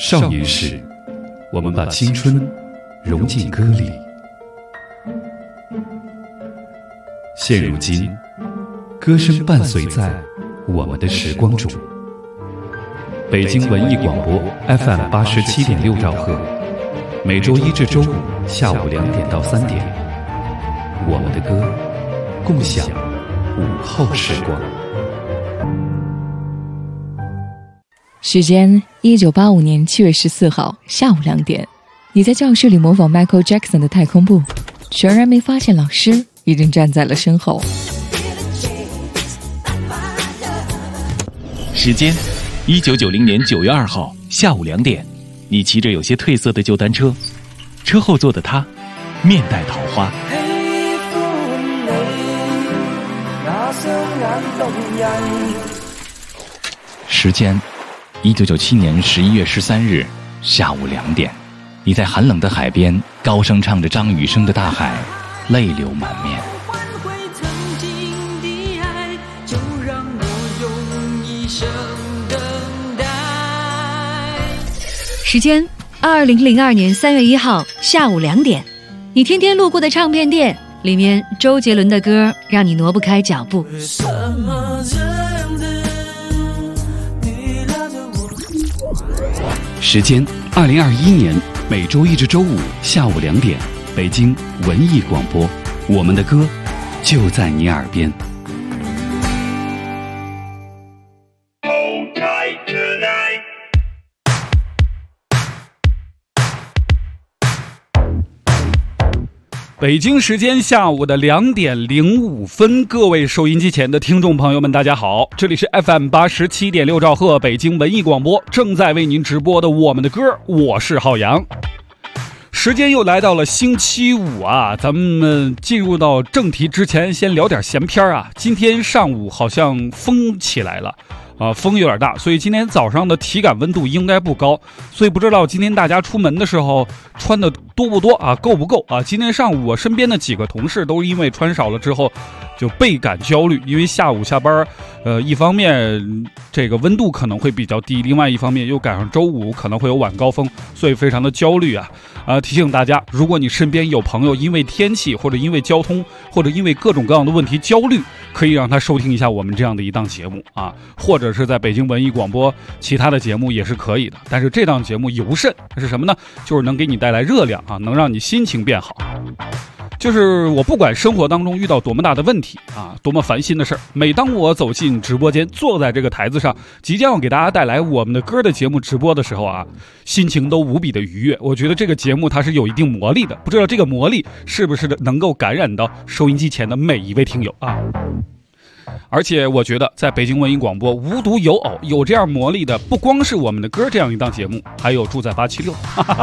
少年时，我们把青春融进歌里。现如今，歌声伴随在我们的时光中。北京文艺广播 FM 87.6兆赫，每周一至周五下午2点到3点，我们的歌，共享午后时光。 时间1985年7月14号下午2点，你在教室里模仿 Michael Jackson 的太空步，全然没发现老师已经站在了身后。 时间1990年9月2号下午2点，你骑着有些褪色的旧单车，车后座的他面带桃花。时间1997年11月13日下午2点，你在寒冷的海边高声唱着张雨生的《大海》，泪流满面。 时间2002年3月1号下午2点，你天天路过的唱片店里面，周杰伦的歌让你挪不开脚步。 时间2021年每周一至周五下午2点，北京文艺广播，我们的歌就在你耳边。 北京时间下午的2点05分，各位收音机前的听众朋友们，大家好，这里是 FM 87.6兆赫北京文艺广播，正在为您直播的我们的歌，我是浩洋。时间又来到了星期五啊，咱们进入到正题之前，先聊点闲篇啊。今天上午好像风起来了。风有点大，所以今天早上的体感温度应该不高，所以不知道今天大家出门的时候穿的多不多啊，够不够啊？今天上午我身边的几个同事都因为穿少了之后就倍感焦虑，因为下午下班，一方面这个温度可能会比较低，另外一方面又赶上周五可能会有晚高峰，所以非常的焦虑啊。提醒大家，如果你身边有朋友因为天气或者因为交通或者因为各种各样的问题焦虑，可以让他收听一下我们这样的一档节目啊，或者是在北京文艺广播其他的节目也是可以的。但是这档节目尤甚是什么呢？就是能给你带来热量啊，能让你心情变好。就是我不管生活当中遇到多么大的问题啊，多么烦心的事儿，每当我走进直播间，坐在这个台子上，即将要给大家带来我们的歌的节目直播的时候啊，心情都无比的愉悦。我觉得这个节目它是有一定魔力的，不知道这个魔力是不是能够感染到收音机前的每一位听友啊。而且我觉得在北京文艺广播无独有偶，有这样魔力的不光是我们的歌这样一档节目，还有住在876。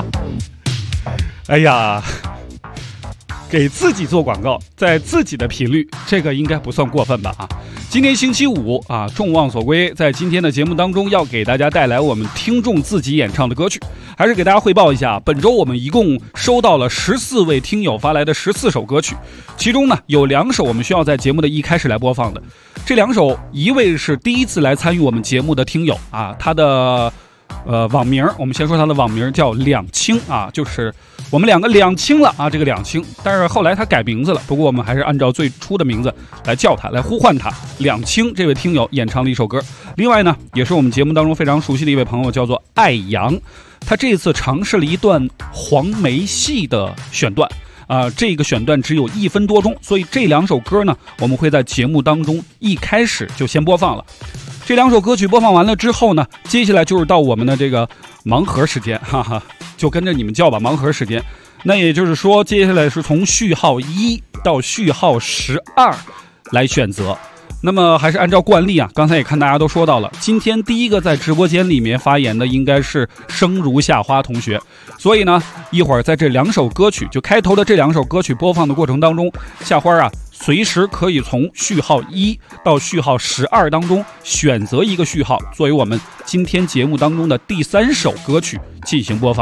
哎呀，给自己做广告，在自己的频率，这个应该不算过分吧啊！今天星期五啊，众望所归，在今天的节目当中要给大家带来我们听众自己演唱的歌曲，还是给大家汇报一下，本周我们一共收到了14位听友发来的14首歌曲，其中呢有2首我们需要在节目的一开始来播放的，这2首一位是第一次来参与我们节目的听友啊，他的网名，我们先说他的网名叫两清啊，就是我们两个两清了啊，这个两清，但是后来他改名字了，不过我们还是按照最初的名字来叫他，来呼唤他。两清这位听友演唱了一首歌，另外呢，也是我们节目当中非常熟悉的一位朋友，叫做爱阳，他这次尝试了一段黄梅戏的选段。这个选段只有1分多钟，所以这2首歌呢，我们会在节目当中一开始就先播放了。这2首歌曲播放完了之后呢，接下来就是到我们的这个盲盒时间，哈哈，就跟着你们叫吧，盲盒时间。那也就是说，接下来是从序号1到序号12来选择。那么还是按照惯例啊，刚才也看大家都说到了，今天第一个在直播间里面发言的应该是生如夏花同学，所以呢，一会儿在这2首歌曲，就开头的这2首歌曲播放的过程当中，夏花啊，随时可以从序号1到序号12当中选择一个序号，作为我们今天节目当中的第3首歌曲进行播放。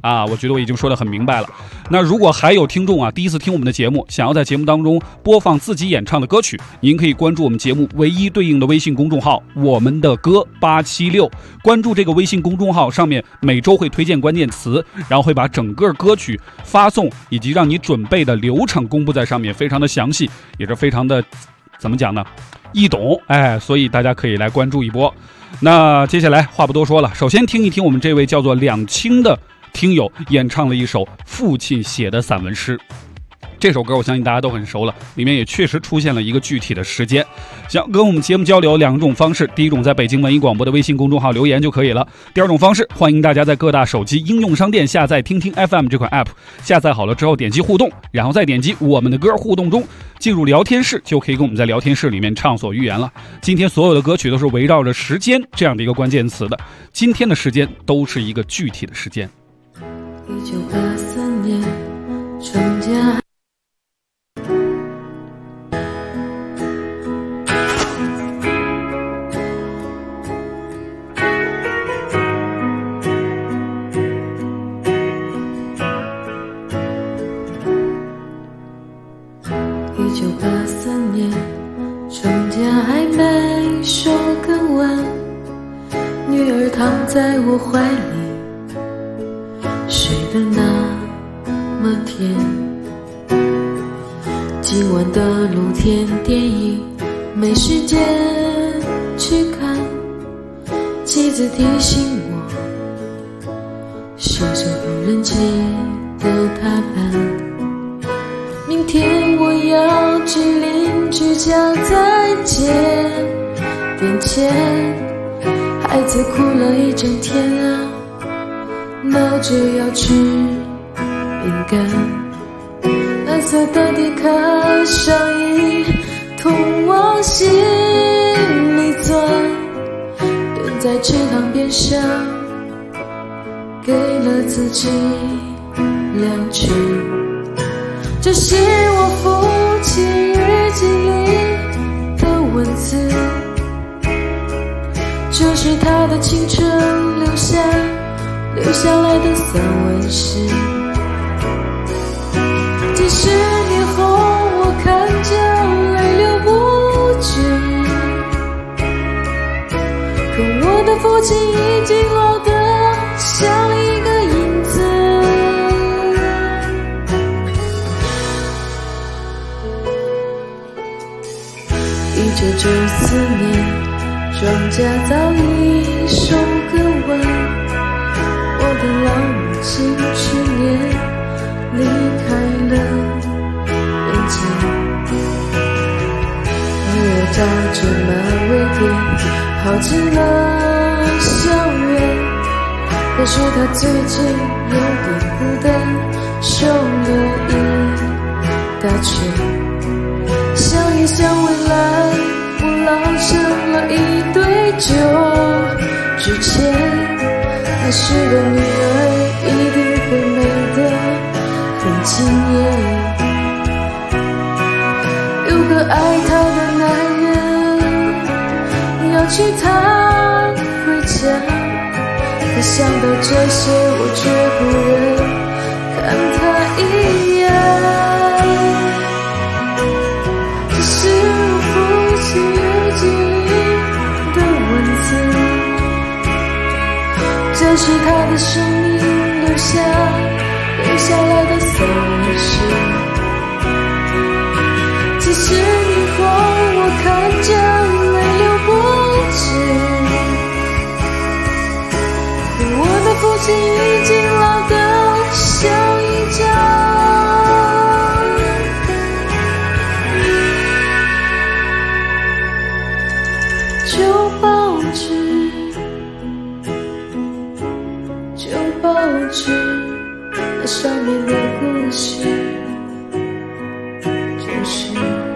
啊，我觉得我已经说得很明白了。那如果还有听众啊，第一次听我们的节目，想要在节目当中播放自己演唱的歌曲，您可以关注我们节目唯一对应的微信公众号“我们的歌876”，关注这个微信公众号，上面每周会推荐关键词，然后会把整个歌曲发送以及让你准备的流程公布在上面，非常的详细，也是非常的怎么讲呢？易懂，所以大家可以来关注一波。那接下来话不多说了，首先听一听我们这位叫做两清的听友演唱了一首父亲写的散文诗。这首歌我相信大家都很熟了，里面也确实出现了一个具体的时间。想跟我们节目交流两种方式，第一种在北京文艺广播的微信公众号留言就可以了，第二种方式欢迎大家在各大手机应用商店下载听听 FM 这款 app， 下载好了之后点击互动，然后再点击我们的歌互动中，进入聊天室，就可以跟我们在聊天室里面畅所欲言了。今天所有的歌曲都是围绕着时间这样的一个关键词的，今天的时间都是一个具体的时间。 1983年春假1983年春假还没收更完，女儿躺在我怀里睡得那么甜，今晚的露天电影没时间去看，妻子提醒我收拾不人气的踏板，明天我要去邻居家再借点钱，孩子哭了一整天啊，闹着要吃饼干，蓝色的迪卡上衣痛往心里钻，蹲在池塘边上给了自己2句，这是我父亲日记里的文字，这是他的青春留下来的散文诗。几十年后我看着泪流不止，可我的父亲已经老得像一个影子。1994年庄稼早已收割完，我的老母亲去年离开了人间，女儿扎着马尾辫跑进了校园，可是她最近有点孤单，瘦了一大圈，想一想未来我老成了一堆旧纸钱，那时的女儿一定会美得很惊艳，有个爱她的男人要娶她回家，可想到这些我却不忍看她一眼，这是我父亲日记里的文字，这是他的生命留下来的散文诗。几十年后我看着泪流不止，可我的父亲已经老得像一张旧报纸，旧报纸，那上面的故事就是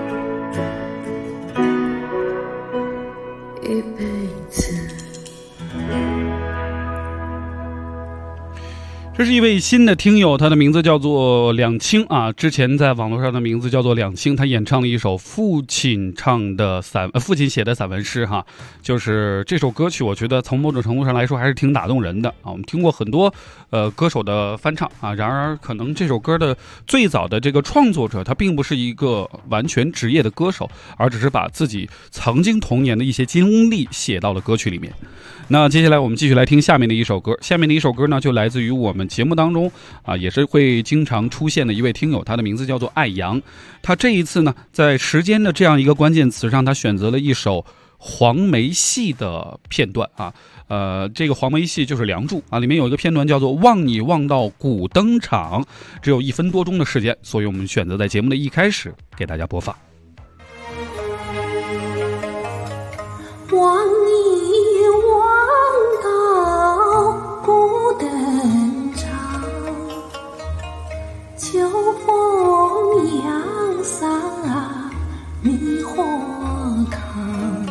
一辈子。 这是一位新的听友，他的名字叫做两清啊，之前在网络上的名字叫做两清，他演唱了一首父亲写的散文诗哈，就是这首歌曲，我觉得从某种程度上来说还是挺打动人的啊。我们听过很多歌手的翻唱啊，然而可能这首歌的最早的这个创作者他并不是一个完全职业的歌手，而只是把自己曾经童年的一些经历写到了歌曲里面。那接下来我们继续来听下面的一首歌，下面的一首歌呢就来自于我们节目当中啊，也是会经常出现的一位听友，他的名字叫做爱阳。他这一次呢在时间的这样一个关键词上，他选择了一首黄梅戏的片段啊，这个黄梅戏就是《梁祝》啊，里面有一个片段叫做望你望到古登场，只有1分多钟的时间，所以我们选择在节目的一开始给大家播放。 望你望到古登场，秋风扬洒迷火炕，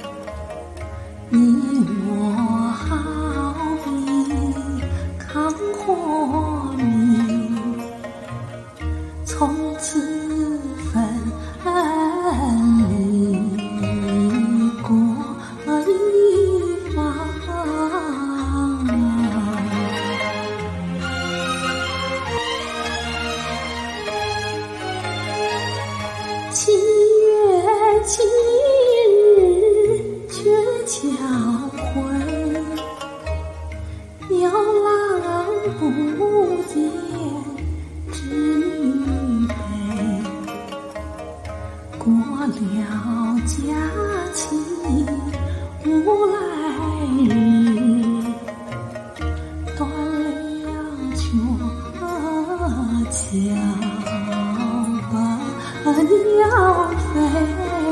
你我好比炕火明，从此分离过一方。七月七日鹊桥会，牛郎不见织女悲。过了佳期无来日，断了鹊桥把鸟飞。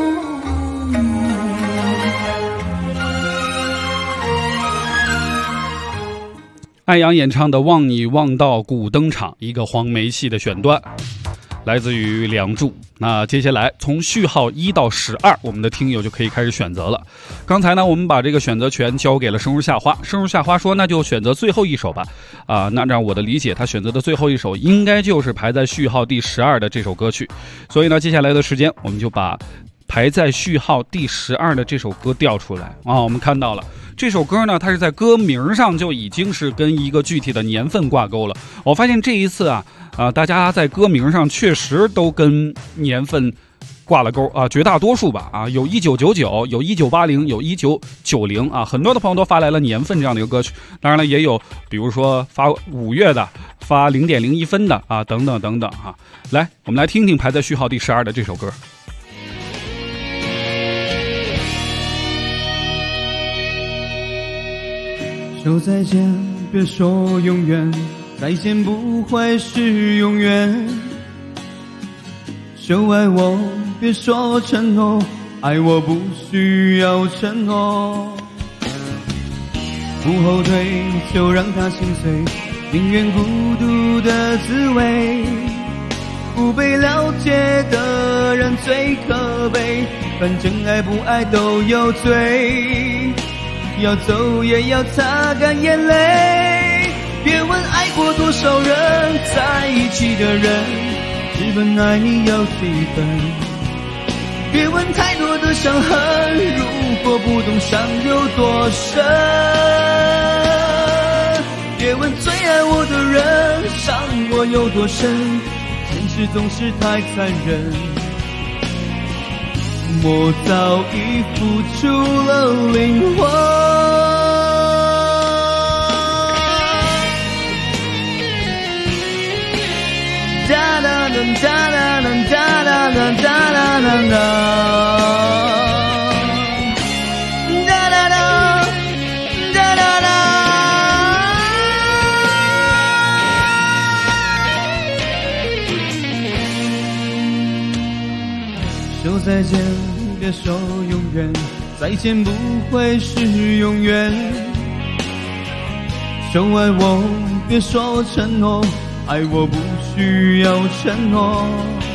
爱阳演唱的《望你望到古登场》，一个黄梅戏的选段，来自于《梁祝》。那接下来从序号1到12，我们的听友就可以开始选择了。刚才呢，我们把这个选择权交给了生如夏花，生如夏花说那就选择最后一首吧。那按照我的理解，他选择的最后一首应该就是排在序号第12的这首歌曲。所以呢，接下来的时间我们就把排在序号第12的这首歌调出来啊。我们看到了这首歌呢，它是在歌名上就已经是跟一个具体的年份挂钩了。我发现这一次大家在歌名上确实都跟年份挂了钩啊，绝大多数吧啊，有1999，有1980，有1990啊，很多的朋友都发来了年份这样的一个歌曲。当然了，也有比如说发5月的，发0.01分的啊，等等等等啊。来，我们来听听排在序号第12的这首歌。 说再见，别说永远，再见不会是永远。说爱我，别说承诺，爱我不需要承诺。不后退，就让它心碎，宁愿孤独的滋味。不被了解的人最可悲，反正爱不爱都有罪。要走也要擦干眼泪，别问爱过多少人，在一起的人只分爱你有几分。别问太多的伤痕，如果不懂伤有多深。别问最爱我的人伤我有多深，现实总是太残忍。我早已付出了灵魂。哒哒哒哒哒哒哒哒哒哒哒哒，哒哒哒哒哒哒。说再见，别说永远，再见不会是永远。说爱我，别说承诺，爱我不需要承诺。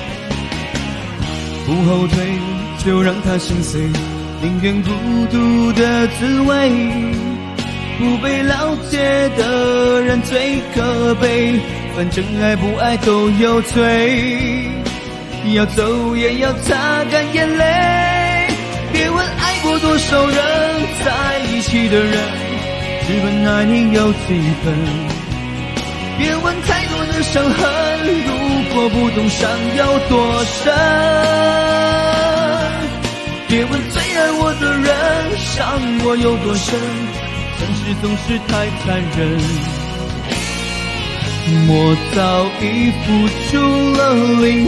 不后退，就让它心碎，宁愿孤独的滋味。不被了解的人人最可悲，反正爱不爱都有罪，要走也要擦干眼泪。别问爱过多少人，在一起的人只问爱你有几分。别问太多的伤痕，如果不懂伤有多深。别问最爱我的人伤我有多深，现实总是太残忍，我早已付出了灵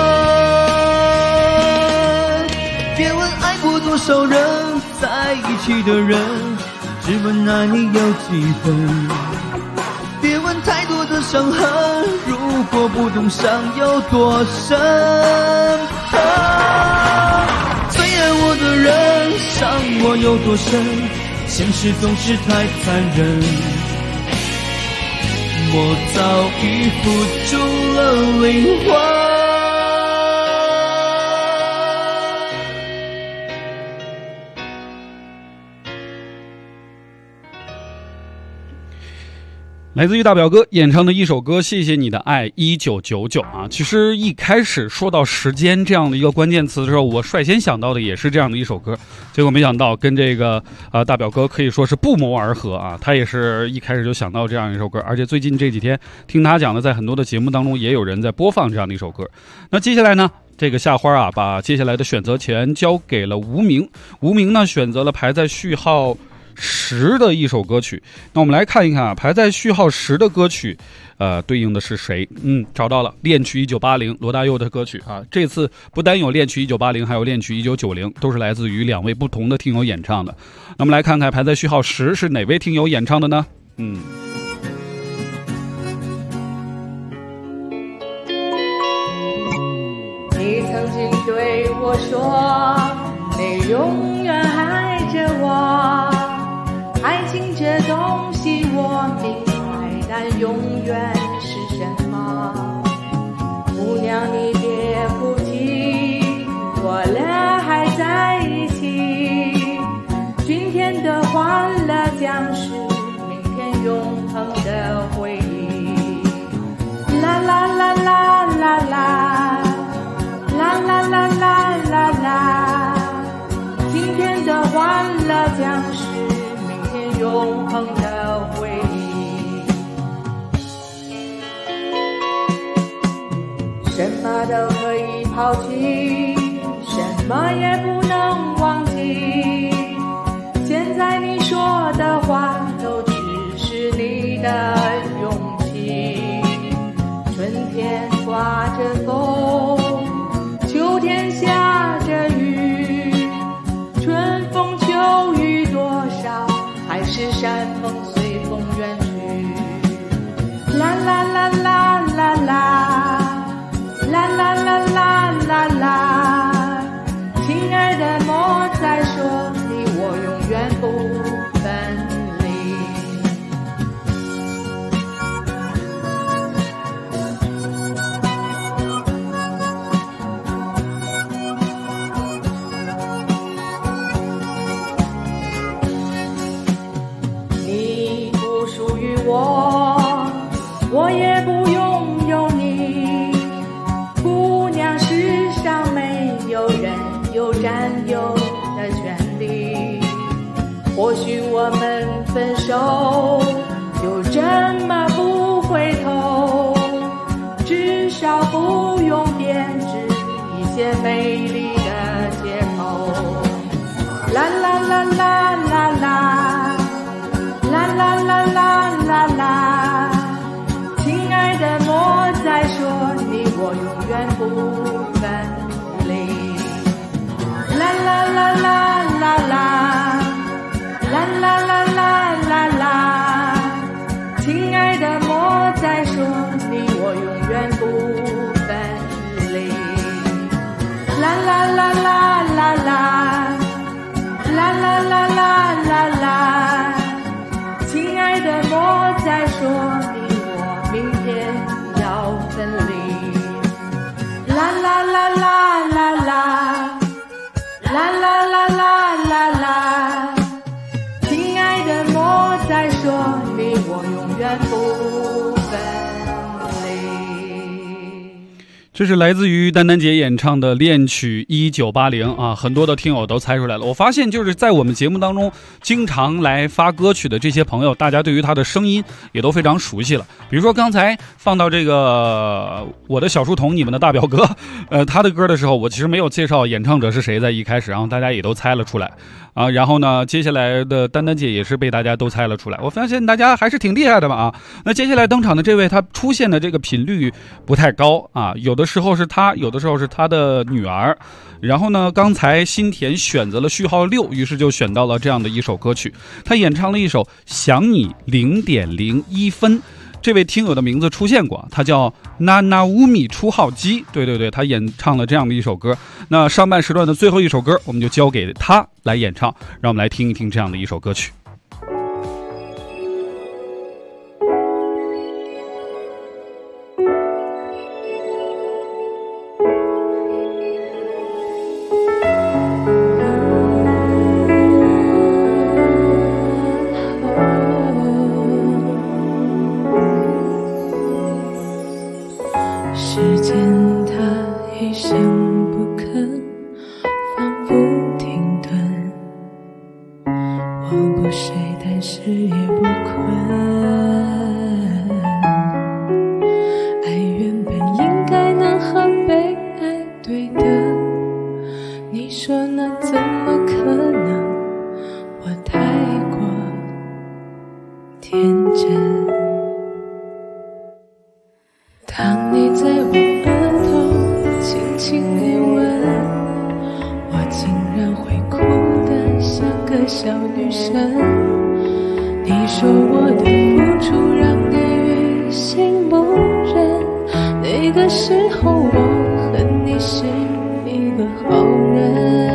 魂。别问爱过多少人，在一起的人只问爱你有几分。别问太多的伤痕，如果不懂伤有多深。最爱我的人伤我有多深，现实总是太残忍，我早已付出了灵魂。 来自于大表哥演唱的一首歌《谢谢你的爱1999》啊。其实一开始说到时间这样的一个关键词的时候，我率先想到的也是这样的一首歌，结果没想到跟这个大表哥可以说是不谋而合啊。他也是一开始就想到这样一首歌，而且最近这几天听他讲的，在很多的节目当中也有人在播放这样的一首歌。那接下来呢，这个夏花啊，把接下来的选择权交给了无名。无名呢选择了排在序号10的一首歌曲。那我们来看一看啊，排在序号10的歌曲对应的是谁？找到了，恋曲1980，罗大佑的歌曲啊。这次不单有恋曲1980，还有恋曲1990，都是来自于2位不同的听友演唱的。那么来看看排在序号10是哪位听友演唱的呢？ 你曾经对我说，你永远爱着我，爱情这东西我明白，但永远是什么？姑娘你别哭泣，我俩还在一起，今天的欢乐将是明天永恒的回忆。啦啦啦啦啦啦，啦啦啦啦啦啦，今天的欢乐将是明天永恒的回忆。什么都可以抛弃，什么也不能忘记，现在你说的话都只是你的勇气。春天刮着风，秋天下着雨，春风秋雨多少，还是山盟随风远去。啦啦啦啦啦啦，啦啦啦啦啦啦，亲爱的莫再说你我永远不分离。你不属于我，我也不拥有你。姑娘，世上没有人有占有的权利。或许我们分手就这么不回头，至少不用编织一些美丽的借口。啦啦啦啦啦啦，啦啦啦啦啦啦，亲爱的莫再说你我永远不分离。啦啦啦啦啦啦，啦啦啦啦啦啦，亲爱的莫再说你我永远不分离。啦啦啦啦啦啦，啦啦啦啦啦啦，亲爱的莫再说你我明天要分离。啦啦啦啦啦啦，啦啦啦啦啦啦，亲爱的莫再说你我永远不这是来自于丹丹姐演唱的恋曲1980啊，很多的听友都猜出来了。我发现就是在我们节目当中经常来发歌曲的这些朋友，大家对于他的声音也都非常熟悉了。比如说刚才放到这个我的小书童你们的大表哥他的歌的时候，我其实没有介绍演唱者是谁，在一开始，然后大家也都猜了出来啊。然后呢，接下来的丹丹姐也是被大家都猜了出来。我发现大家还是挺厉害的嘛啊。那接下来登场的这位，他出现的这个频率不太高啊，有的时候是他，有的时候是他的女儿。然后呢，刚才新田选择了序号6，于是就选到了这样的一首歌曲。他演唱了一首《想你0.01分》。这位听友的名字出现过，他叫娜娜乌米出号机，对，他演唱了这样的一首歌。那上半时段的最后一首歌，我们就交给他来演唱，让我们来听一听这样的一首歌曲。 时间它一声不吭，仿佛停顿。我不睡，但是也不困。爱原本应该能和被爱对等，你说那怎么可能？我太过天真。当你在我额头轻轻一吻，我竟然会哭得像个小女生。你说我的付出让你于心不忍，那个时候我恨你是一个好人。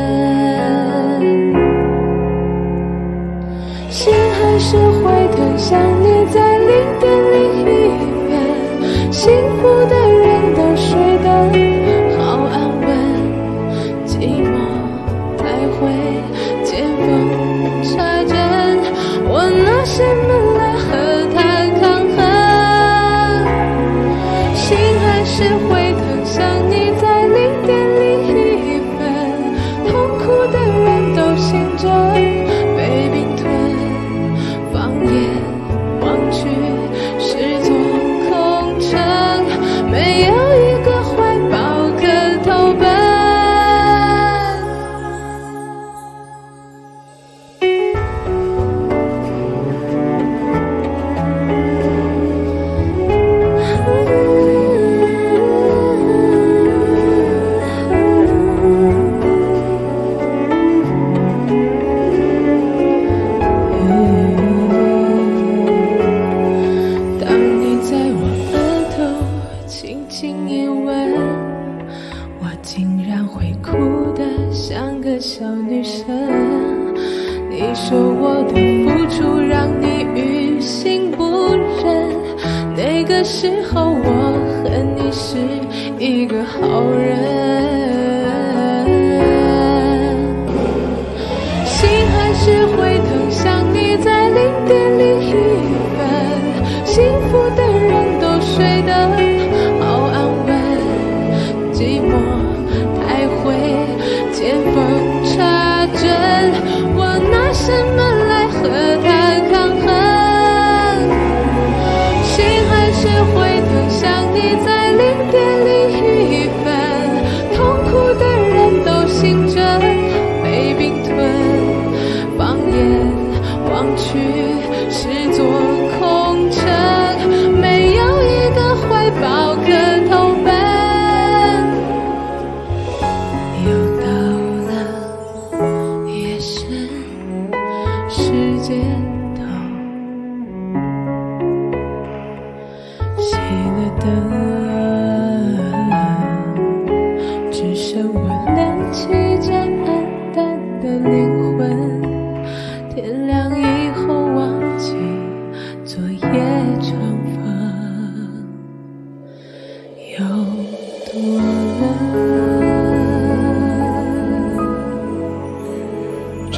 心还是会疼，想你在0.01分，幸福的人都睡得好安稳，寂寞徘徊，见缝插针，我拿什么来和他抗衡？心还是会疼，想你在0.01分，痛苦的人都醒着，被冰吞，放眼望去是座空城，没有一个怀抱可投奔。当你在我额头轻轻一吻，我竟然会哭得像个小女生。你说我的付出让你于心不忍，那个时候我恨你是一个好人。心还是会疼，想你在0.01分，幸福的人都睡得好安稳，寂寞徘徊，见缝插针，我拿什么来和他抗衡？心还是会疼，想你在0.01分，痛苦的人都醒着，被冰吞，放眼望去是座空城，没有一个怀抱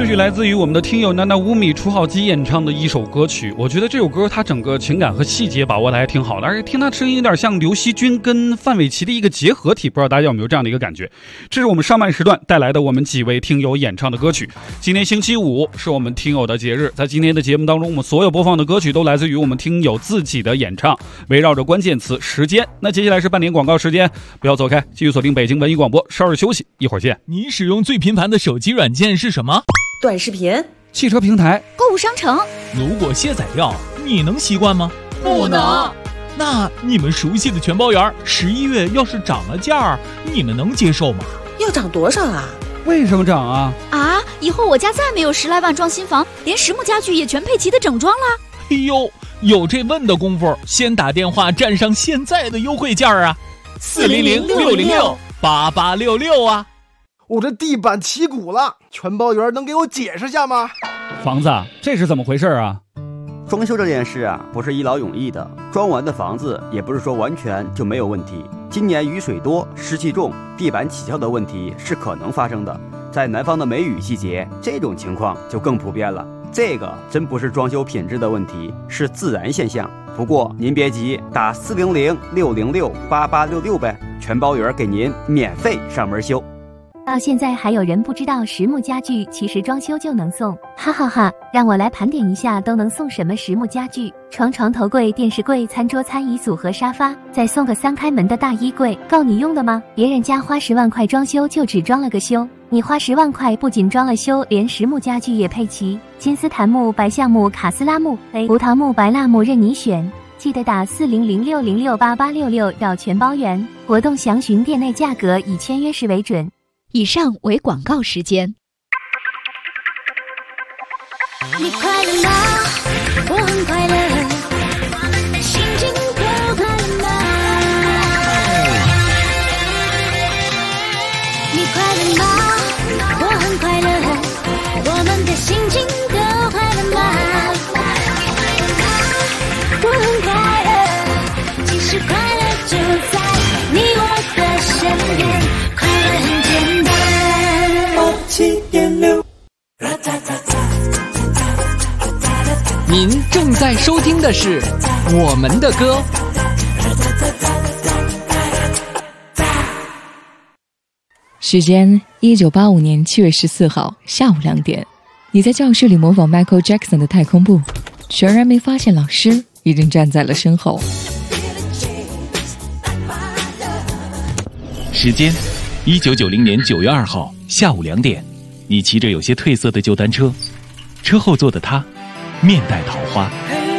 曲来自于我们的听友娜娜乌米楚好基演唱的一首歌曲，我觉得这首歌它整个情感和细节把握的还挺好的，而且听它声音有点像刘惜君跟范玮琪的一个结合体，不知道大家有没有这样的一个感觉。这是我们上半时段带来的我们几位听友演唱的歌曲。今天星期五是我们听友的节日，在今天的节目当中，我们所有播放的歌曲都来自于我们听友自己的演唱，围绕着关键词时间。那接下来是半点广告时间，不要走开，继续锁定北京文艺广播，稍事休息，一会儿见。 你使用最频繁的手机软件是什么？ 短视频、 汽车平台、 购物商城。 如果卸载掉，你能习惯吗？ 不能。 那你们熟悉的全包园11月要是涨了价，你们能接受吗？ 要涨多少啊？ 为什么涨啊？ 以后我家再没有10来万装新房，连实木家具也全配齐的整装了。 哎呦，有这问的功夫，先打电话占上现在的优惠价啊！400-606-8866啊！ 我这地板起鼓了，全包园能给我解释下吗？ 房子，这是怎么回事啊？ 装修这件事啊，不是一劳永逸的，装完的房子也不是说完全就没有问题。今年雨水多，湿气重，地板起翘的问题是可能发生的。在南方的梅雨季节，这种情况就更普遍了。这个真不是装修品质的问题，是自然现象。不过您别急，打400-606-8866呗，全包园给您免费上门修。 到现在还有人不知道实木家具其实装修就能送，哈哈哈！让我来盘点一下都能送什么实木家具：床、头柜、电视柜、餐桌、餐椅组和沙发，再送个3开门的大衣柜，够你用的吗？别人家花10万块装修就只装了个修，你花10万块不仅装了修，连实木家具也配齐，金丝檀木、白橡木、卡斯拉木、葡萄木、白蜡木任你选。记得打400-606-8866绕全包圆，活动详询店内价格，以签约时为准。 以上为广告时间。 你快乐吗？我很快乐，心情都快乐吗？你快乐吗？我很快乐，我们的心情都快乐吗？我很快乐，其实快乐就在你我的身边，快乐很简单。7.6。 您正在收听的是我们的歌。 时间1985年7月14号下午2点，你在教室里模仿 Michael Jackson 的太空步，全然没发现老师已经站在了身后。 时间1990年9月2号下午2点，你骑着有些褪色的旧单车，车后座的他面带桃花。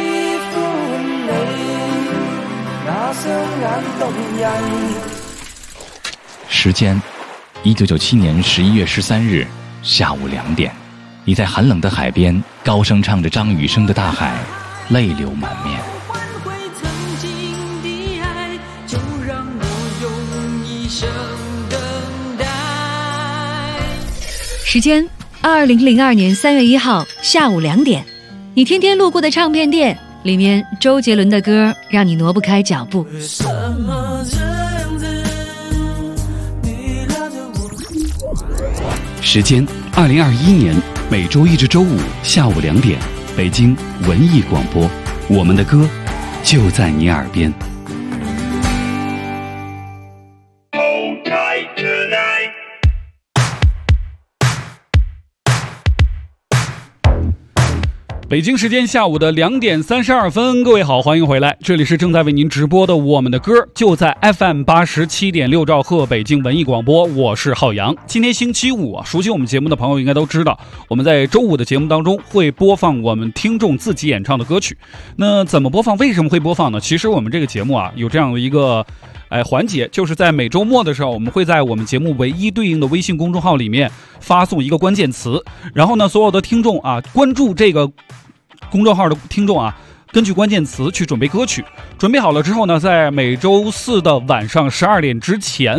时间1997年11月13日下午2点，你在寒冷的海边高声唱着张雨生的《大海》，泪流满面。 时间2002年3月1号下午2点，你天天路过的唱片店，里面周杰伦的歌让你挪不开脚步。 时间2021年每周一至周五下午2点，北京文艺广播，我们的歌就在你耳边。 北京时间下午的2点32分，各位好，欢迎回来，这里是正在为您直播的我们的歌，就在 FM 87.6兆赫北京文艺广播，我是浩洋。今天星期五啊，熟悉我们节目的朋友应该都知道，我们在周五的节目当中会播放我们听众自己演唱的歌曲。那怎么播放？为什么会播放呢？其实我们这个节目啊，有这样的一个环节，就是在每周末的时候，我们会在我们节目唯一对应的微信公众号里面发送一个关键词，然后呢，所有的听众啊，关注这个公众号的听众啊，根据关键词去准备歌曲，准备好了之后呢，在每周四的晚上12点之前，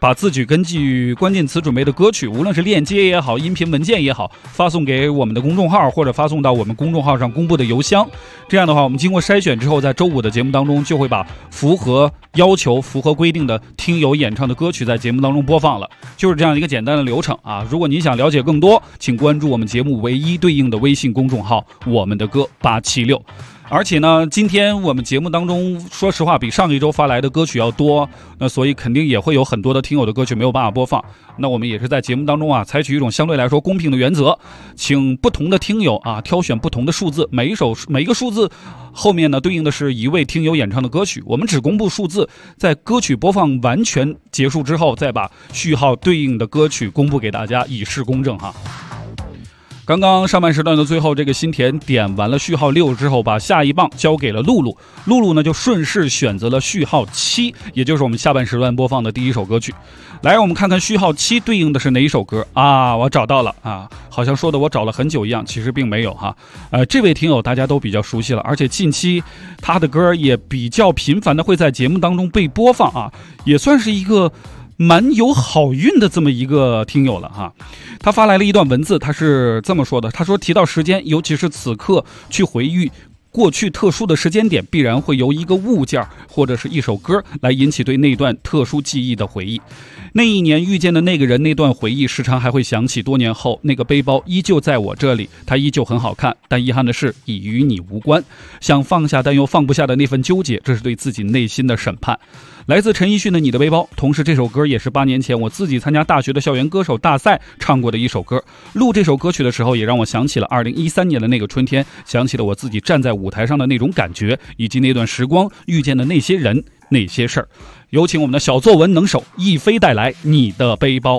把自己根据关键词准备的歌曲，无论是链接也好，音频文件也好，发送给我们的公众号，或者发送到我们公众号上公布的邮箱。这样的话，我们经过筛选之后，在周五的节目当中就会把符合要求、符合规定的听友演唱的歌曲在节目当中播放了，就是这样一个简单的流程啊。如果你想了解更多，请关注我们节目唯一对应的微信公众号“我们的歌876”。而且呢，今天我们节目当中，说实话比上一周发来的歌曲要多，那所以肯定也会有很多的听友的歌曲没有办法播放。那我们也是在节目当中啊，采取一种相对来说公平的原则，请不同的听友啊挑选不同的数字，每一个数字后面呢对应的是一位听友演唱的歌曲，我们只公布数字，在歌曲播放完全结束之后，再把序号对应的歌曲公布给大家，以示公正哈。刚刚上半时段的最后，这个新田点完了序号6之后，把下一棒交给了露露，露露呢就顺势选择了序号7，也就是我们下半时段播放的第一首歌曲。来，我们看看序号7对应的是哪一首歌啊？我找到了啊，好像说的我找了很久一样，其实并没有哈。这位听友大家都比较熟悉了，而且近期他的歌也比较频繁的会在节目当中被播放啊，也算是一个蛮有好运的这么一个听友了哈。他发来了一段文字，他是这么说的，他说提到时间，尤其是此刻去回忆过去特殊的时间点，必然会由一个物件或者是一首歌来引起对那段特殊记忆的回忆。那一年遇见的那个人，那段回忆时常还会想起，多年后那个背包依旧在我这里，它依旧很好看，但遗憾的是已与你无关。想放下但又放不下的那份纠结，这是对自己内心的审判。来自陈奕迅的《你的背包》，同时这首歌也是8年前我自己参加大学的校园歌手大赛唱过的一首歌。录这首歌曲的时候，也让我想起了2013年的那个春天，想起了我自己站在舞台上的那种感觉，以及那段时光遇见的那些人那些事儿。有请我们的小作文能手一飞带来《你的背包》。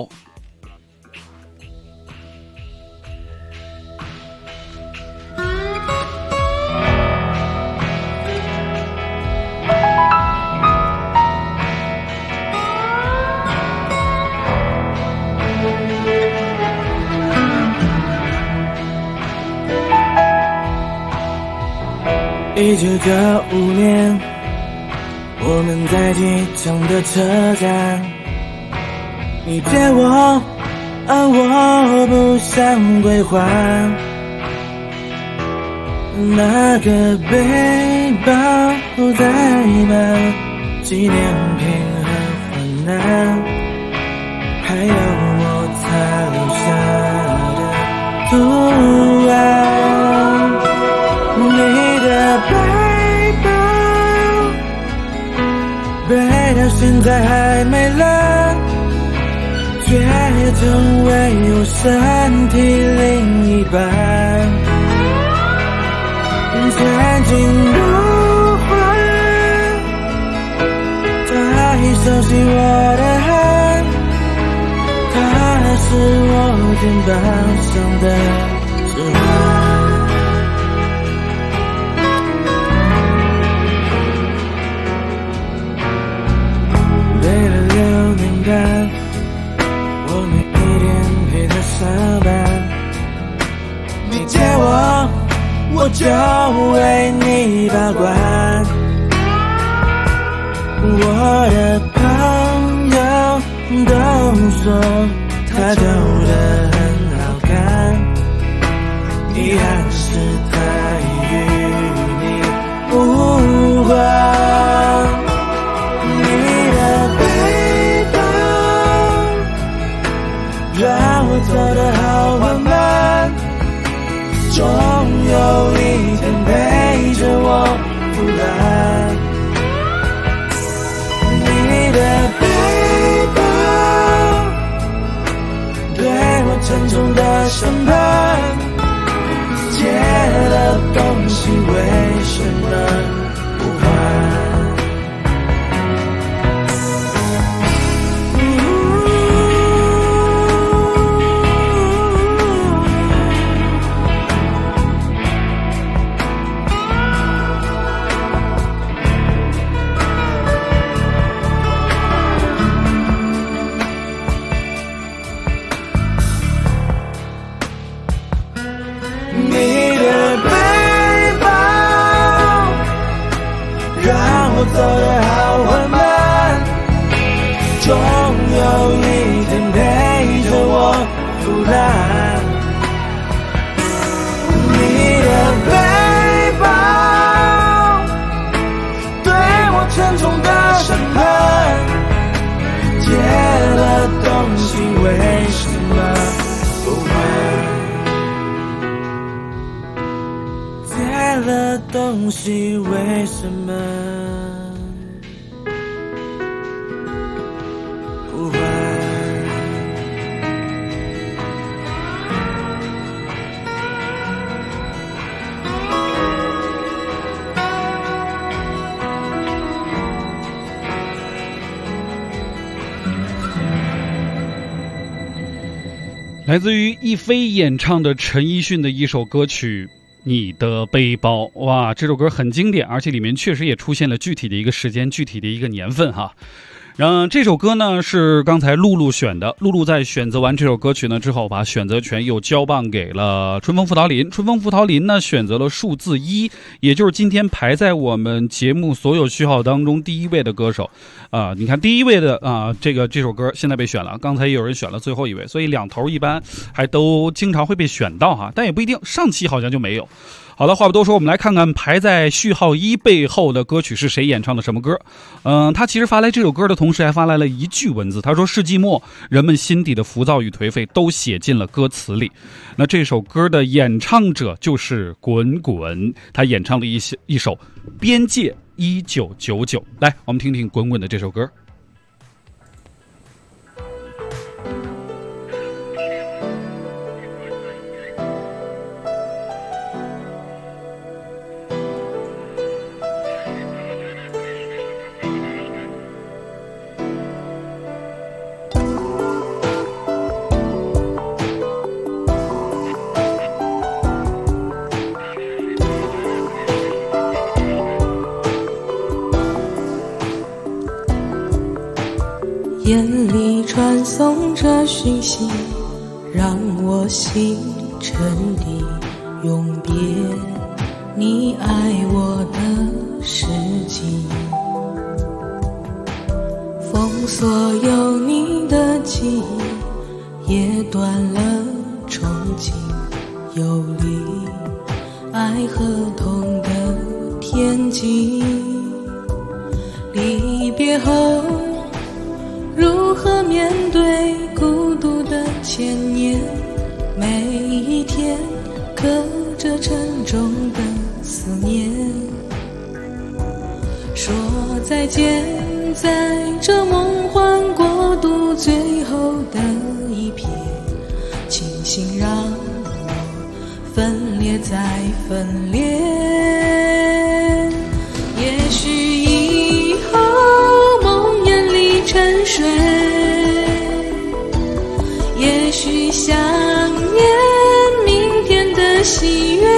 1995年，我们在机场的车站，你借我，而我不想归还。那个背包载满纪念品和患难，还有我擦留下的图案。你的背包背到现在还没烂，却成为我身体另一半。曾经不换，太熟悉我的汗，它是我肩膀上的指环。我每一天陪他上班，你借我就为你保管。我的朋友都说他丢得很好看，遗憾是他已与你无关。让我走得好缓慢，终有一天陪着我腐烂。你的背包对我沉重的审判，借了东西为什么不还？走得好缓慢，终有来。你的背包对我沉重的审判，借了东西为什么不还？借了东西为什么不还？ 来自于亦菲演唱的陈奕迅的一首歌曲《你的背包》。哇，这首歌很经典，而且里面确实也出现了具体的一个时间，具体的一个年份哈。这首歌呢是刚才露露选的，露露在选择完这首歌曲呢之后，把选择权又交棒给了春风葡萄林。春风葡萄林呢选择了数字1，也就是今天排在我们节目所有序号当中第一位的歌手。你看第一位的这首歌现在被选了，刚才也有人选了最后一位，所以两头一般还都经常会被选到哈，但也不一定，上期好像就没有。好了，话不多说，我们来看看排在序号1背后的歌曲是谁演唱的什么歌。他其实发来这首歌的同时还发来了一句文字，他说世纪末人们心底的浮躁与颓废都写进了歌词里。那这首歌的演唱者就是滚滚，他演唱了一首边界1999。来，我们听听滚滚的这首歌。 眼里传送着讯息，让我心沉地永别你爱我的时机，封锁有你的记忆，也断了憧憬，游离爱和痛的天际。离别后如何面对孤独的千年，每一天刻着沉重的思念，说再见，在这梦幻国度最后的一瞥，庆幸让我分裂再分裂。也许以后梦魇里沉睡，也许想念明天的喜悦，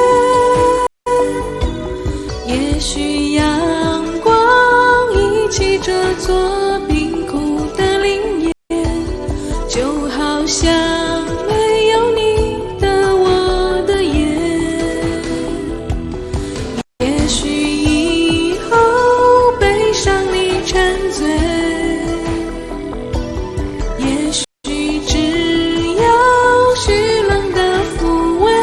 也许阳光一起这座冰库的林叶，就好像没有你的我的夜。也许以后悲伤里沉醉，也许只要是冷的抚慰，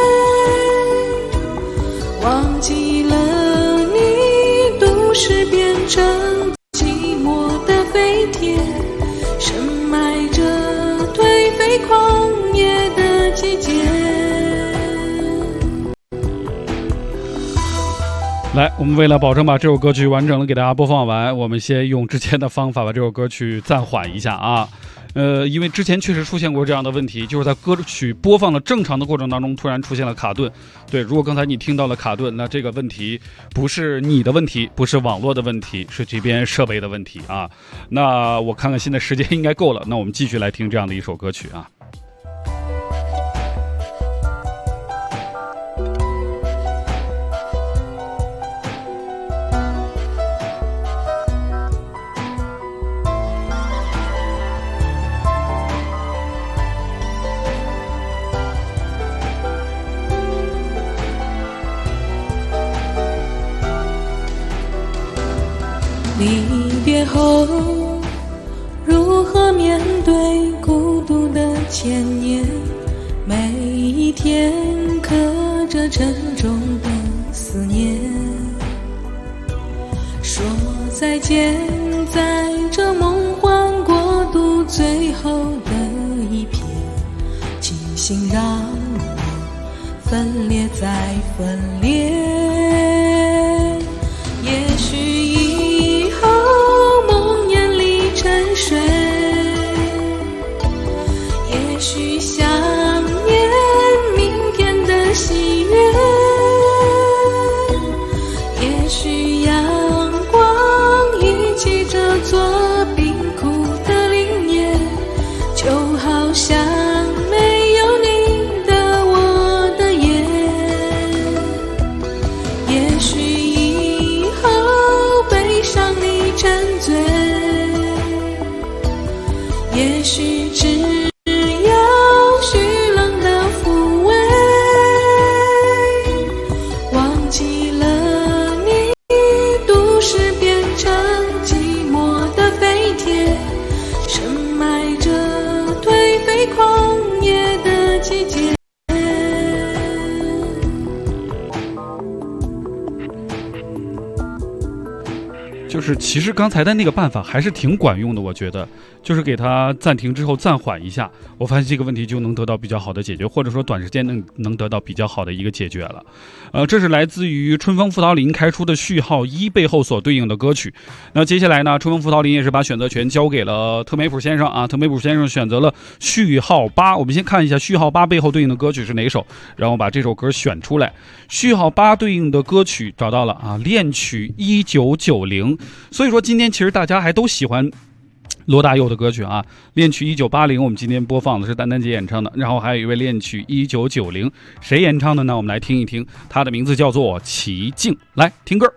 忘记了你，都市变成寂寞的飞天，深埋着颓废狂野的季节。 来，我们为了保证把这首歌曲完整的给大家播放完，我们先用之前的方法把这首歌曲暂缓一下啊。因为之前确实出现过这样的问题，就是在歌曲播放的正常的过程当中突然出现了卡顿。对，如果刚才你听到了卡顿，那这个问题不是你的问题，不是网络的问题，是这边设备的问题啊。那我看看现在时间应该够了，那我们继续来听这样的一首歌曲啊。 离别后如何面对孤独的千年？每一天刻着沉重的思念。说再见，在这梦幻国度最后的一瞥，庆幸让我分裂再分裂。也许以后梦魇里沉睡，也许想念明天的喜悦，也许阳光一起这座冰库的林叶，就好像没有你的我的夜。也许以后悲伤里沉醉，也许只要虚冷的抚慰，忘记了你，都市变成寂寞的废铁，深埋着颓废狂野的季节。 就是其实刚才的那个办法还是挺管用的，我觉得就是给它暂停之后暂缓一下，我发现这个问题就能得到比较好的解决，或者说短时间能得到比较好的一个解决了。这是来自于春风辅导林开出的序号1背后所对应的歌曲。那接下来呢，春风辅导林也是把选择权交给了特梅普先生啊，特梅普先生选择了序号8，我们先看一下序号8背后对应的歌曲是哪首，然后把这首歌选出来。序号8对应的歌曲找到了啊，恋曲1990。所以说今天其实大家还都喜欢罗大佑的歌曲啊，恋曲1980我们今天播放的是丹丹姐演唱的，然后还有一位恋曲1990，谁演唱的呢？我们来听一听，他的名字叫做齐静，来听歌。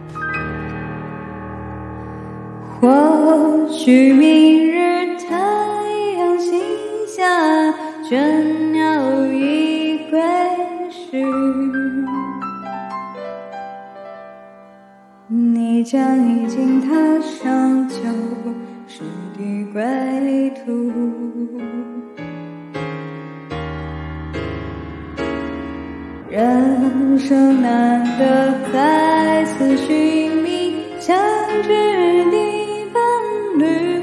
或许明日太阳西下，倦鸟已归时，你将已经踏上旧时的归途。人生难得再次寻觅相知的伴侣，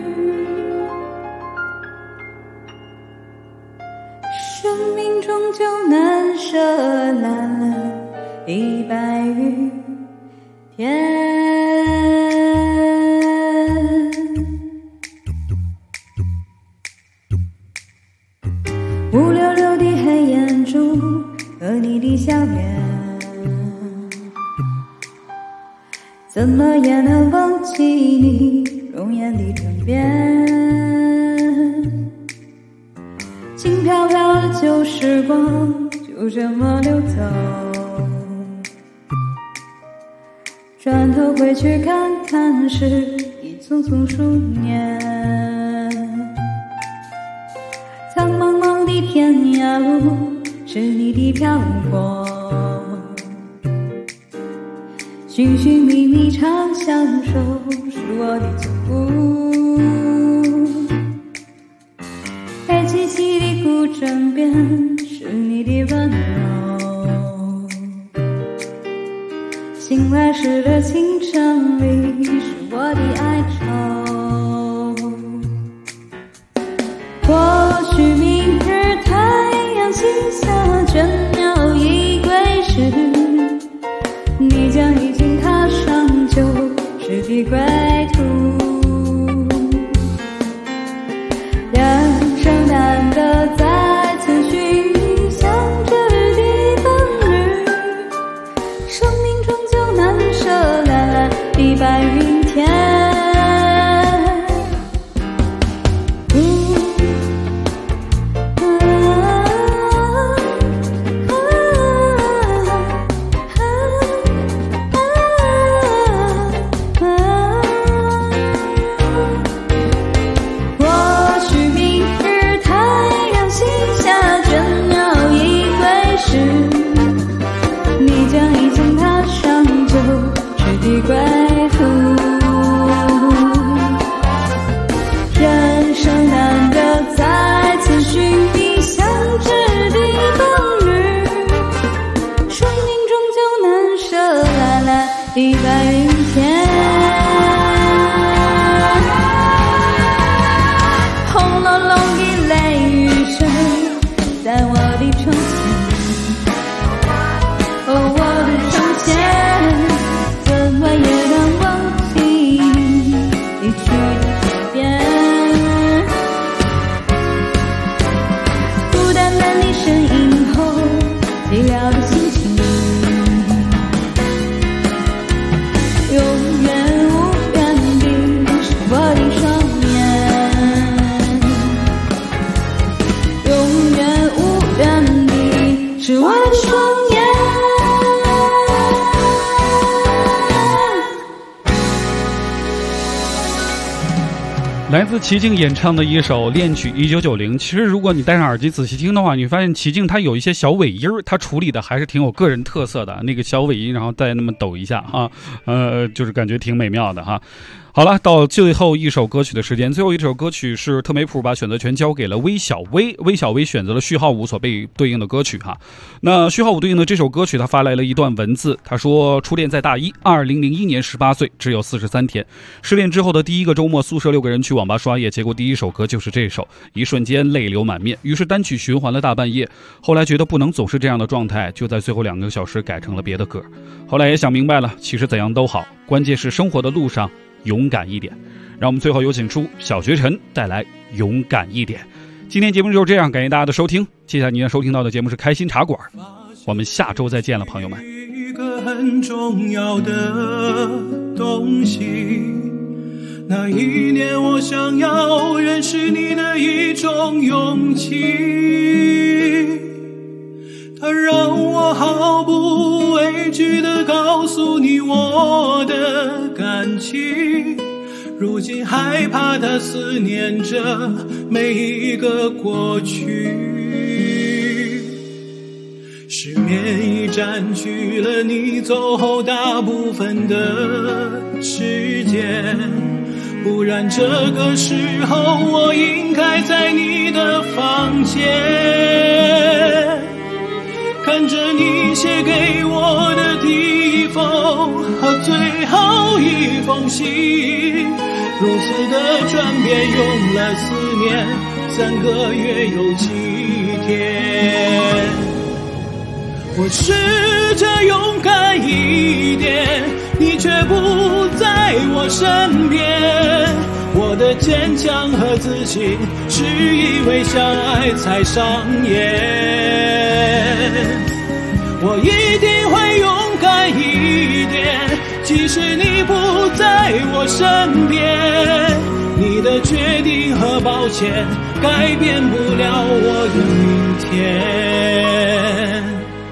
生命终究难舍蓝蓝的白云天。乌溜溜的黑眼珠和你的笑脸，怎么也能忘记你容颜的转变。轻飘飘的旧时光就这么流走，转头回去看看，是已匆匆数年。苍茫茫的天涯路，是你的漂泊，寻寻觅觅长相守，是我的脚步。黑漆漆的古镇边，是你的温柔，醒来时的清晨里，是我的哀愁。或许明日太阳西下，倦鸟已归时，你将已经踏上旧时的归途。人生难得再次寻觅相知的伴侣，生命终究难舍蓝蓝的白云天。 在云天。轰隆隆的雷雨声在我的窗前，哦，我的窗前，怎么也能忘记你去的边。孤单单的身影后，寂寥的心情。永远无边的是我的双眼，永远无边的是我的双眼。 来自齐静演唱的一首恋曲1990，其实如果你戴上耳机仔细听的话，你发现齐静它有一些小尾音，它处理的还是挺有个人特色的，那个小尾音然后再那么抖一下哈，就是感觉挺美妙的哈。好了，到最后一首歌曲的时间，最后一首歌曲是特美普把选择权交给了微小薇，微小薇选择了序号5所被对应的歌曲哈。那序号5对应的这首歌曲，他发来了一段文字，他说初恋在大一，2001年18岁，只有43天，失恋之后的第一个周末，宿舍6个人去网吧刷夜，结果第一首歌就是这首，一瞬间泪流满面，于是单曲循环了大半夜，后来觉得不能总是这样的状态，就在最后2个小时改成了别的歌，后来也想明白了，其实怎样都好，关键是生活的路上勇敢一点。让我们最后有请出小学晨带来勇敢一点。今天节目就是这样，感谢大家的收听，接下来您要收听到的节目是开心茶馆，我们下周再见了，朋友们。 一个很重要的东西，那一年我想要认识你的一种勇气，它让我毫不畏惧地告诉你我的感情，如今害怕它思念着每一个过去，失眠已占据了你走后大部分的时间，不然这个时候我应该在你的房间，看着你写给我的第一封和最后一封信，如此的转变用了4年3个月有7天。我试着勇敢一点，你却不在我身边，我的坚强和自信是因为相爱才上演，我一定会勇敢一点，即使你不在我身边，你的决定和抱歉改变不了我的明天。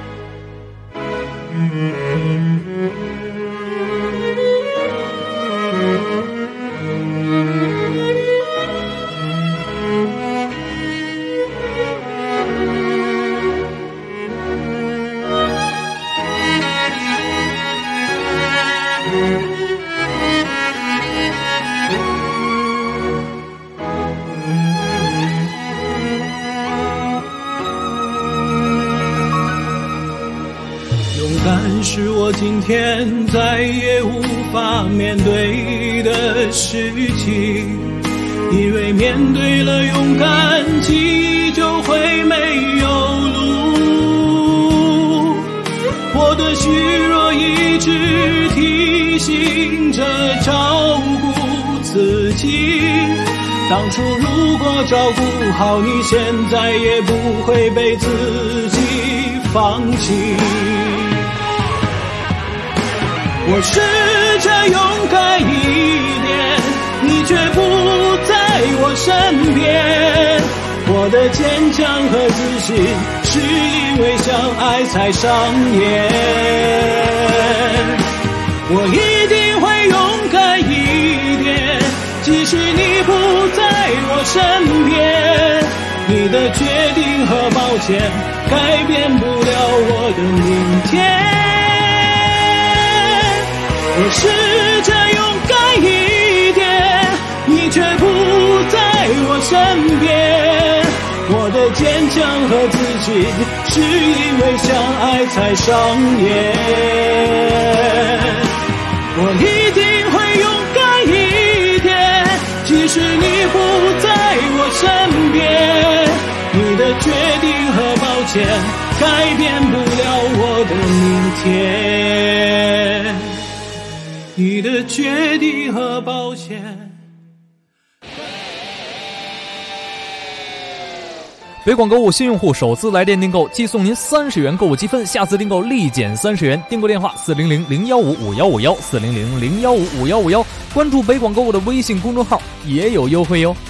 但是我今天再也无法面对的事情，因为面对了勇敢，记忆就会没有路。我的虚弱一直提醒着照顾自己，当初如果照顾好你，现在也不会被自己放弃。我试着勇敢一点，你却不在我身边，我的坚强和自信是因为相爱才上演，我一定会勇敢一点，即使你不在我身边，你的决定和抱歉改变不了我的明天。我试着勇敢一点，你却不在我身边，我的坚强和自信是因为相爱才上演， 我一定会勇敢一点，即使你不在我身边，你的决定和抱歉改变不了我的明天，你的决定和抱歉。 北广购物新用户首次来电订购即送您30元购物积分，下次订购立减30元。订购电话400-015-5151 400-015-5151，关注北广购物的微信公众号也有优惠哟。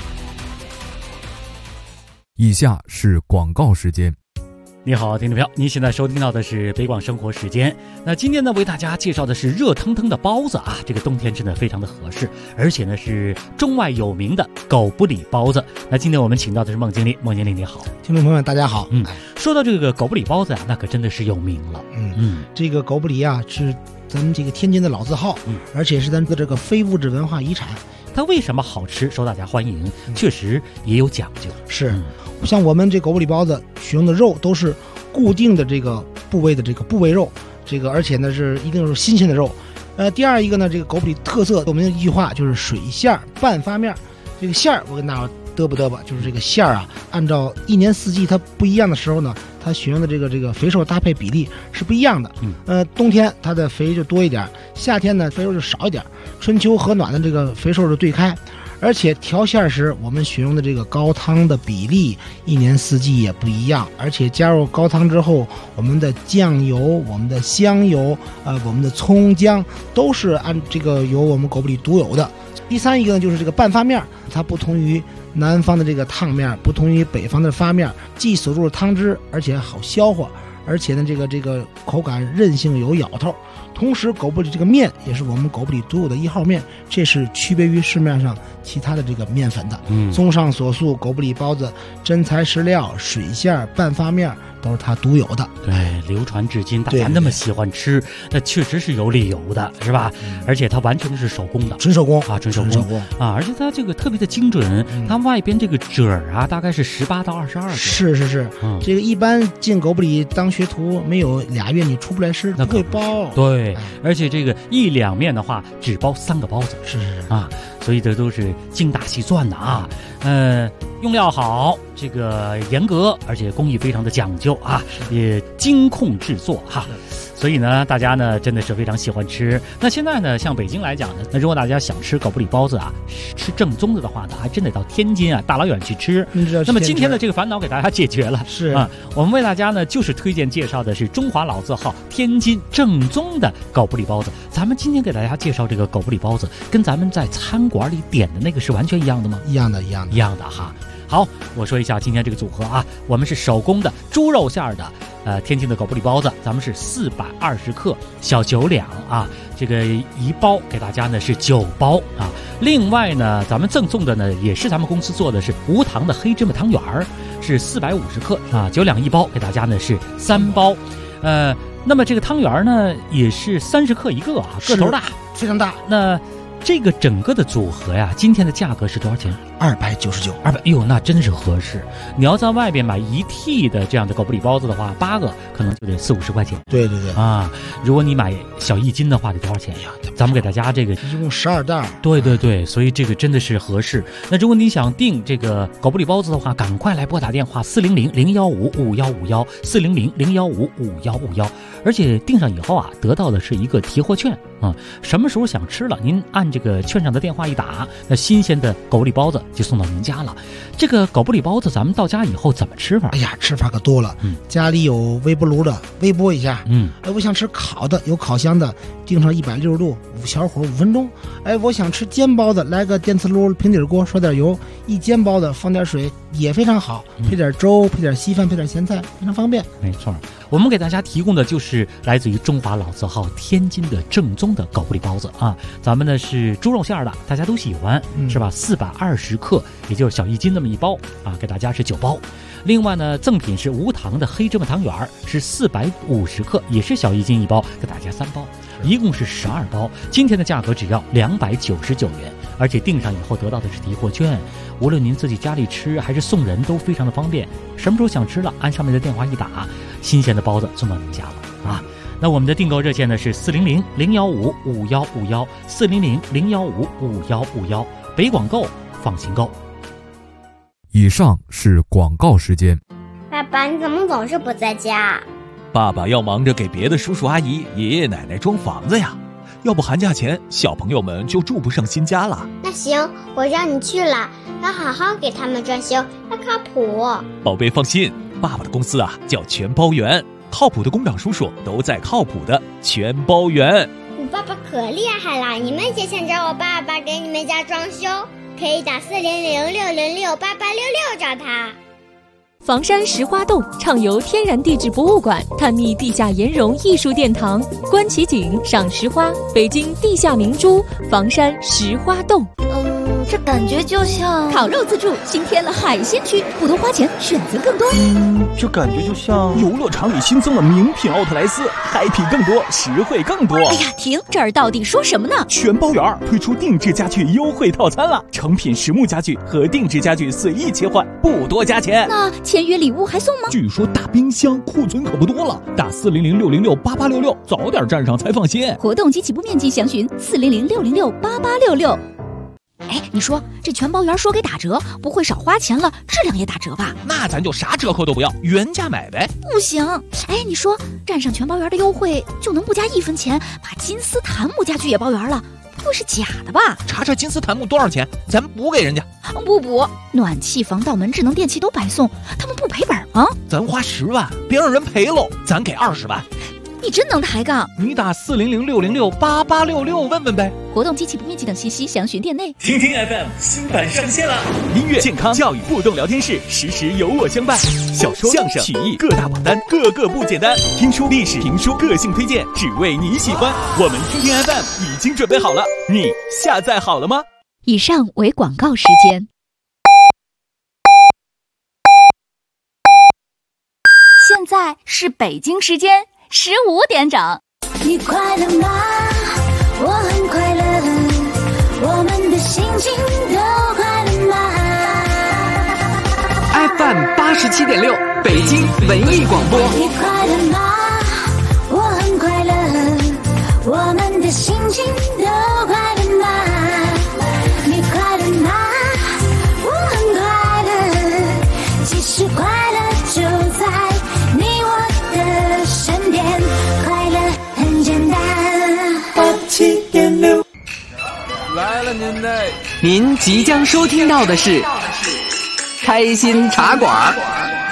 以下是广告时间。 你好，听众朋友，您现在收听到的是北广生活时间。那今天呢，为大家介绍的是热腾腾的包子啊，这个冬天真的非常的合适，而且呢是中外有名的狗不理包子。那今天我们请到的是孟经理，孟经理你好。 听众朋友们大家好。 说到这个狗不理包子啊，那可真的是有名了。 这个狗不理啊是咱们这个天津的老字号，而且是咱的这个非物质文化遗产。 它为什么好吃，受大家欢迎？确实也有讲究。 是，像我们这狗不理包子使用的肉都是固定的这个部位的这个部位肉，这个而且呢是一定是新鲜的肉。第二一个呢，这个狗不理特色，我们一句话就是水馅半发面。这个馅儿我跟大家嘚吧，就是这个馅儿啊，按照一年四季它不一样的时候呢，它选用的这个肥瘦搭配比例是不一样的。冬天它的肥就多一点，夏天呢肥瘦就少一点，春秋和暖的这个肥瘦就对开。而且调馅时我们选用的这个高汤的比例一年四季也不一样，而且加入高汤之后，我们的酱油、我们的香油、我们的葱姜都是按这个由我们狗不理独有的。第三一个呢，就是这个半发面，它不同于南方的这个烫面，不同于北方的发面，既锁住了汤汁，而且好消化，而且呢这个口感韧性有咬头。同时狗不理这个面也是我们狗不理独有的1号面，这是区别于市面上其他的这个面粉的。综上所述，狗不理包子真材实料，水馅半发面都是它独有的。 对，流传至今，大家那么喜欢吃，那确实是有理由的，是吧？而且它完全是手工的， 纯手工啊，纯手工啊！而且它这个特别的精准，它外边这个褶儿啊，大概是18到22个。 是，这个一般进狗不理当学徒没有2月你出不来师，不会包。 对，而且这个1两面的话只包3个包子。 是啊，所以这都是精打细算的啊。用料好，这个严格，而且工艺非常的讲究啊，也精控制作哈。所以呢，大家呢真的是非常喜欢吃。那现在呢，像北京来讲呢，那如果大家想吃狗不理包子啊，吃正宗的话呢，还真得到天津啊，大老远去吃。那么今天的这个烦恼给大家解决了。 是啊，我们为大家呢就是推荐介绍的是中华老字号天津正宗的狗不理包子。咱们今天给大家介绍这个狗不理包子，跟咱们在餐馆里点的那个是完全一样的吗？ 一样的哈。好，我说一下今天这个组合啊，我们是手工的猪肉馅的，天津的狗不理包子，咱们是420克小9两啊，这个一包给大家呢是9包啊。另外呢，咱们赠送的呢也是咱们公司做的是无糖的黑芝麻汤圆儿，是450克啊，9两一包，给大家呢是3包。那么这个汤圆呢也是30克一个啊，个头大， 非常大。 那这个整个的组合呀，今天的价格是多少钱 ？299。 哎呦，那真是合适。你要在外边买1屉的这样的狗不理包子的话，8个可能就得40-50块钱。 对啊，如果你买小1斤的话，得多少钱呀？咱们给大家这个一共12袋。 对，所以这个真的是合适。那如果你想订这个狗不理包子的话，赶快来拨打电话400-015-5151 400-015-5151，而且订上以后啊，得到的是一个提货券啊，什么时候想吃了，您按这个券上的电话一打，那新鲜的狗不理包子就送到您家了。这个狗不理包子咱们到家以后怎么吃法？ 哎呀，吃法可多了。家里有微波炉的，微波一下。我想吃烤的，有烤箱的，定上160度，小火5分钟。我想吃煎包子，来个电磁炉平底锅，刷点油，一煎包子放点水也非常好，配点粥，配点稀饭，配点咸菜，非常方便。 没错，我们给大家提供的就是来自于中华老字号天津的正宗的狗不理包子啊。咱们呢是猪肉馅的，大家都喜欢，是吧？420克，也就是小1斤那么一包啊，给大家是9包。另外呢，赠品是无糖的黑芝麻汤圆，是450克，也是小1斤一包，给大家3包，一共是12包。今天的价格只要299元，而且订上以后得到的是提货券，无论您自己家里吃还是送人都非常的方便。什么时候想吃了，按上面的电话一打，新鲜的包子送到您家了啊。 那我们的订购热线呢是400-015-5151，400-015-5151，北广购放心购。 以上是广告时间。 爸爸，你怎么总是不在家？ 爸爸要忙着给别的叔叔阿姨、爷爷奶奶装房子呀，要不寒假前小朋友们就住不上新家了。 那行，我让你去了，要好好给他们装修，要靠谱。 宝贝放心，爸爸的公司啊叫全包园，靠谱的工长叔叔都在靠谱的全包园。 你爸爸可厉害了，你们也想找我爸爸给你们家装修，可以打400-606-8866找他。 房山石花洞畅游天然地质博物馆，探秘地下岩溶艺术殿堂，观奇景，赏石花，北京地下明珠房山石花洞。 这感觉就像烤肉自助新添了海鲜区，不多花钱，选择更多。 这感觉就像游乐场里新增了名品奥特莱斯，happy更多，实惠更多。 哎呀，停！这儿到底说什么呢？ 全包园推出定制家具优惠套餐了，成品实木家具和定制家具随意切换，不多加钱。 那签约礼物还送吗？ 据说大冰箱库存可不多了，打400-606-8866，早点站上才放心。 活动及起步面积详询400-606-8866。哎，你说这全包园说给打折，不会少花钱了，质量也打折吧？ 那咱就啥折扣都不要，原价买呗。 不行，哎，你说站上全包园的优惠，就能不加1分钱把金丝檀木家具也包圆了？不会是假的吧？ 查查金丝檀木多少钱，咱补给人家。 不补，暖气、防盗门、智能电器都白送，他们不赔本吗？ 咱花10万，别让人赔喽，咱给20万。 你真能抬杠！ 你打400-606-8866问问呗。 活动及起步面积等信息详询店内。 听听 FM 新版上线了，音乐、健康、教育互动聊天室，时时有我相伴。小说、相声、曲艺各大榜单，个个不简单。听书、历史、评书，个性推荐，只为你喜欢。我们听听 FM 已经准备好了，你下载好了吗？ 以上为广告时间。 现在是北京时间15点整。 你快乐吗？我很快乐，我们的心情都快乐吗 ？FM 87.6，北京文艺广播。 你快乐吗？我很快乐，我们的心情都快乐吗？你快乐吗？我很快乐，其实快乐就在你我的身边，快乐很简单。87.6 来了您嘞！ 您即将收听到的是开心茶馆。